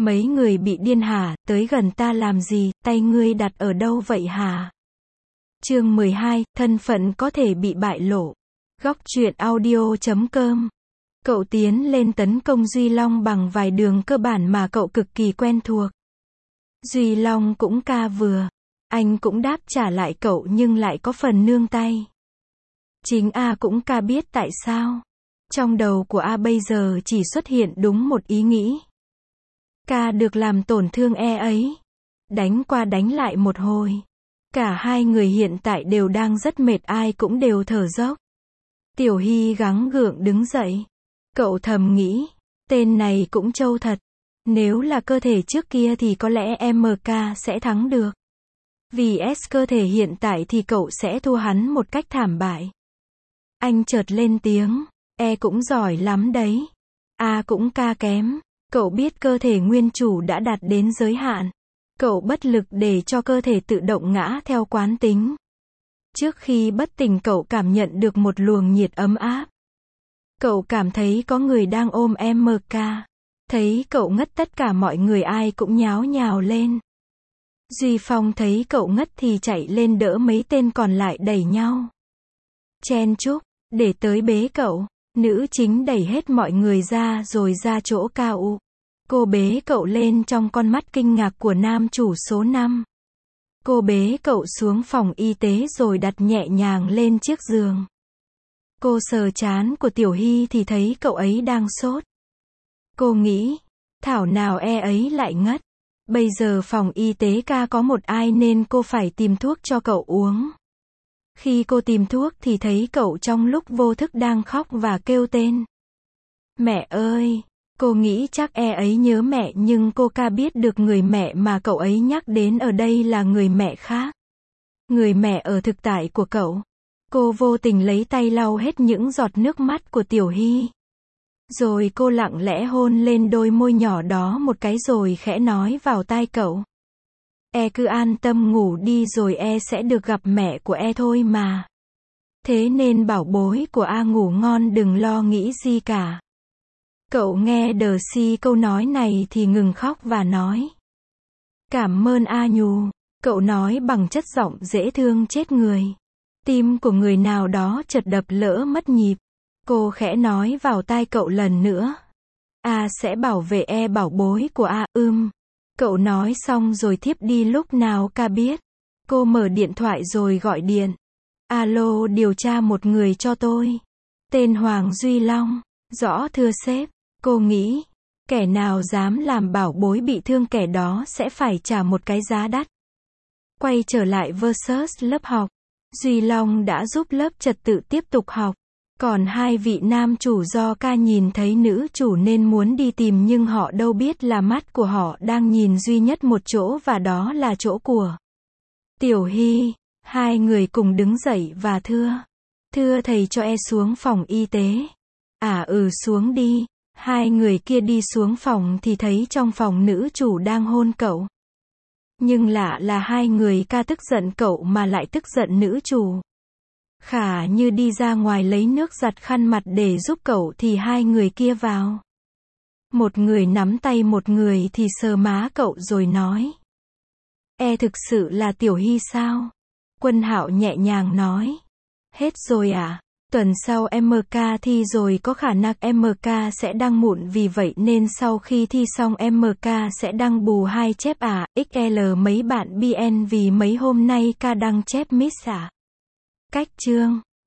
Mấy người bị điên hả, tới gần ta làm gì, tay ngươi đặt ở đâu vậy hả? Chương 12, thân phận có thể bị bại lộ. Góc truyện audio.com. Cậu tiến lên tấn công Duy Long bằng vài đường cơ bản mà cậu cực kỳ quen thuộc. Duy Long cũng ca vừa. Anh cũng đáp trả lại cậu nhưng lại có phần nương tay. Chính A cũng ca biết tại sao. Trong đầu của A bây giờ chỉ xuất hiện đúng một ý nghĩ. Ca được làm tổn thương E ấy. Đánh qua đánh lại một hồi. Cả hai người hiện tại đều đang rất mệt, ai cũng đều thở dốc. Tiểu Hy gắng gượng đứng dậy. Cậu thầm nghĩ, tên này cũng trâu thật. Nếu là cơ thể trước kia thì có lẽ MK sẽ thắng được. Vì cơ thể hiện tại thì cậu sẽ thua hắn một cách thảm bại. Anh chợt lên tiếng, E cũng giỏi lắm đấy. A cũng ca kém. Cậu biết cơ thể nguyên chủ đã đạt đến giới hạn. Cậu bất lực để cho cơ thể tự động ngã theo quán tính. Trước khi bất tỉnh cậu cảm nhận được một luồng nhiệt ấm áp. Cậu cảm thấy có người đang ôm MK. Thấy cậu ngất tất cả mọi người ai cũng nháo nhào lên. Duy Phong thấy cậu ngất thì chạy lên đỡ mấy tên còn lại đẩy nhau. Chen chúc, để tới bế cậu. Nữ chính đẩy hết mọi người ra rồi ra chỗ Cao. Cô bế cậu lên trong con mắt kinh ngạc của nam chủ số 5. Cô bế cậu xuống phòng y tế rồi đặt nhẹ nhàng lên chiếc giường. Cô sờ trán của Tiểu Hy thì thấy cậu ấy đang sốt. Cô nghĩ, thảo nào E ấy lại ngất. Bây giờ phòng y tế ca có một ai nên cô phải tìm thuốc cho cậu uống. Khi cô tìm thuốc thì thấy cậu trong lúc vô thức đang khóc và kêu tên. Mẹ ơi! Cô nghĩ chắc E ấy nhớ mẹ nhưng cô ca biết được người mẹ mà cậu ấy nhắc đến ở đây là người mẹ khác. Người mẹ ở thực tại của cậu. Cô vô tình lấy tay lau hết những giọt nước mắt của Tiểu Hy. Rồi cô lặng lẽ hôn lên đôi môi nhỏ đó một cái rồi khẽ nói vào tai cậu. E cứ an tâm ngủ đi rồi E sẽ được gặp mẹ của E thôi mà. Thế nên bảo bối của A ngủ ngon, đừng lo nghĩ gì cả. Cậu nghe Đờ câu nói này thì ngừng khóc và nói. Cảm ơn A Nhù. Cậu nói bằng chất giọng dễ thương chết người. Tim của người nào đó chợt đập lỡ mất nhịp. Cô khẽ nói vào tai cậu lần nữa. A sẽ bảo vệ E bảo bối của A. Cậu nói xong rồi thiếp đi lúc nào ca biết. Cô mở điện thoại rồi gọi điện. Alo, điều tra một người cho tôi. Tên Hoàng Duy Long. Rõ thưa sếp. Cô nghĩ, kẻ nào dám làm bảo bối bị thương kẻ đó sẽ phải trả một cái giá đắt. Quay trở lại versus lớp học. Duy Long đã giúp lớp trật tự tiếp tục học. Còn hai vị nam chủ do ca nhìn thấy nữ chủ nên muốn đi tìm nhưng họ đâu biết là mắt của họ đang nhìn duy nhất một chỗ và đó là chỗ của Tiểu Hy. Hai người cùng đứng dậy và thưa thầy cho E xuống phòng y tế. Xuống đi. Hai người kia đi xuống phòng thì thấy trong phòng nữ chủ đang hôn cậu. Nhưng lạ là hai người ca tức giận cậu mà lại tức giận nữ chủ. Khả như đi ra ngoài lấy nước giặt khăn mặt để giúp cậu thì hai người kia vào. Một người nắm tay một người thì sờ má cậu rồi nói. E thực sự là Tiểu Hy sao? Quân Hạo nhẹ nhàng nói. Hết rồi à? Tuần sau MK thi rồi, có khả năng MK sẽ đăng muộn, vì vậy nên sau khi thi xong MK sẽ đăng bù 2 chép XL mấy bạn BN vì mấy hôm nay ca đăng chép miss Cách chương